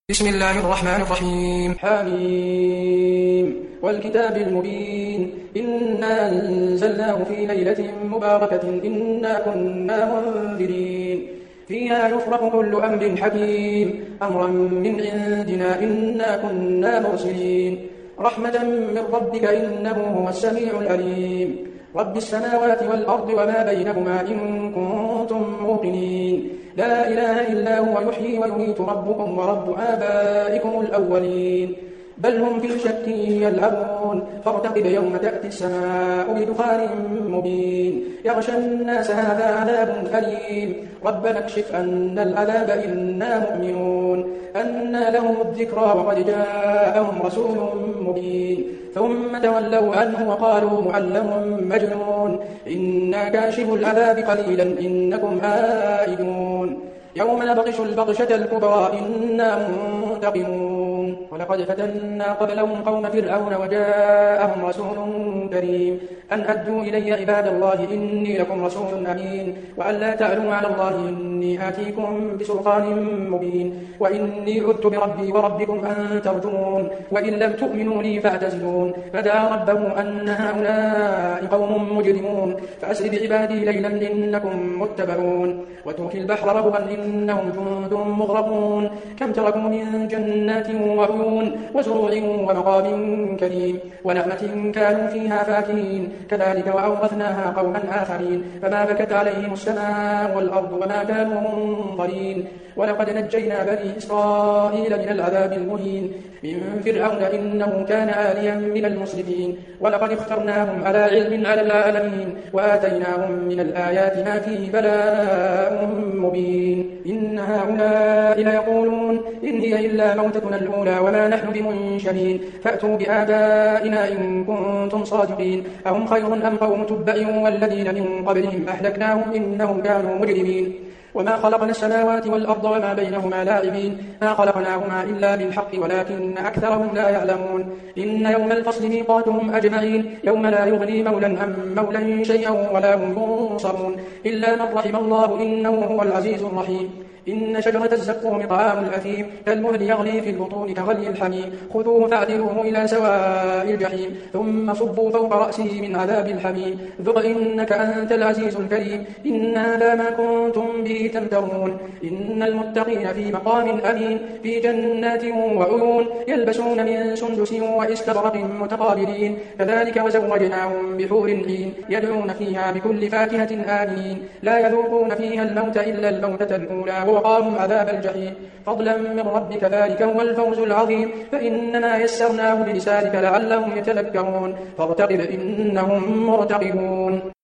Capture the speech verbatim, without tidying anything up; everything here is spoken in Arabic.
بسم الله الرحمن الرحيم. حميم والكتاب المبين إنا أنزلناه في ليلة مباركة إنا كنا منذرين فيها يفرق كل أمر حكيم أمرا من عندنا إنا كنا مرسلين رحمة من ربك إنه هو السميع العليم رب السماوات والأرض وما بينهما إن كنتم موقنين لا إله إلا هو يحيي ويميت ربكم ورب آبائكم الأولين بل هم في شك يلعبون فارتقب يوم تأتي السماء بدخان مبين يغشى الناس هذا عذاب أليم ربنا اكشف عنا العذاب إنا مؤمنون أنى لهم الذكرى وقد جاءهم رسول مبين ثم تولوا عنه وقالوا معلم مجنون إنا كاشف العذاب قليلا إنكم عائدون يوم نبطش البطشة الكبرى إنا منتقمون ولقد فتنا قبلهم قوم فرعون وجاءهم رسول كريم أن أدوا إلي عباد الله إني لكم رسول أمين وأن لا تعلوا على الله إني آتيكم بسلطان مبين وإني عذت بربي وربكم أن ترجمون وإن لم تؤمنوا لي فاعتزلون فدعا ربه أن هؤلاء قوم مجرمون فأسر بعبادي ليلا إنكم متبعون واترك البحر رهوا إنهم جند مغرقون كم تركوا من جنات وعيون وزروع ومقام كريم ونعمة كانوا فيها فاكهين كذلك وأورثناها قوما آخرين فما بكت عليهم السماء والأرض وما كانوا منظرين ولقد نجينا بني إسرائيل من العذاب المهين من فرعون إنه كان عاليا من المسرفين ولقد اخترناهم على علم على العالمين وآتيناهم من الآيات ما فيه بلاء مبين إن هؤلاء ليقولون إن هي إلا موتتنا الأولى وما نحن بمنشرين فأتوا بآبائنا إن كنتم صادقين أهم خير أم قوم تبع والذين من قبلهم أهلكناهم إنهم كانوا مجرمين وما خلقنا السماوات والأرض وما بينهما لاعبين ما خلقناهما إلا بالحق ولكن أكثرهم لا يعلمون إن يوم الفصل ميقاتهم أجمعين يوم لا يغني مولا عن مولا شيئا ولا هم ينصرون إلا من رحم الله إنه هو العزيز الرحيم إن شجرة الزقوم طعام الأثيم كالمهل يغلي في البطون كغلي الحميم خذوه فاعتلوه إلى سواء الجحيم ثم صبوا فوق رأسه من عذاب الحميم ذق إنك أنت العزيز الكريم إن هذا ما كنتم به تمترون إن المتقين في مقام أمين في جنات وعيون يلبسون من سندس وإستبرق متقابلين كذلك وزوجناهم بحور عين يدعون فيها بكل فاكهة آمين لا يذوقون فيها الموت إلا الموتة الأولى ووقاهم عذاب الجحيم فضلا من ربك ذلك هو الفوز العظيم فإنما يسرناه بلسانك لعلهم يتذكرون فارتقب إنهم مرتقبون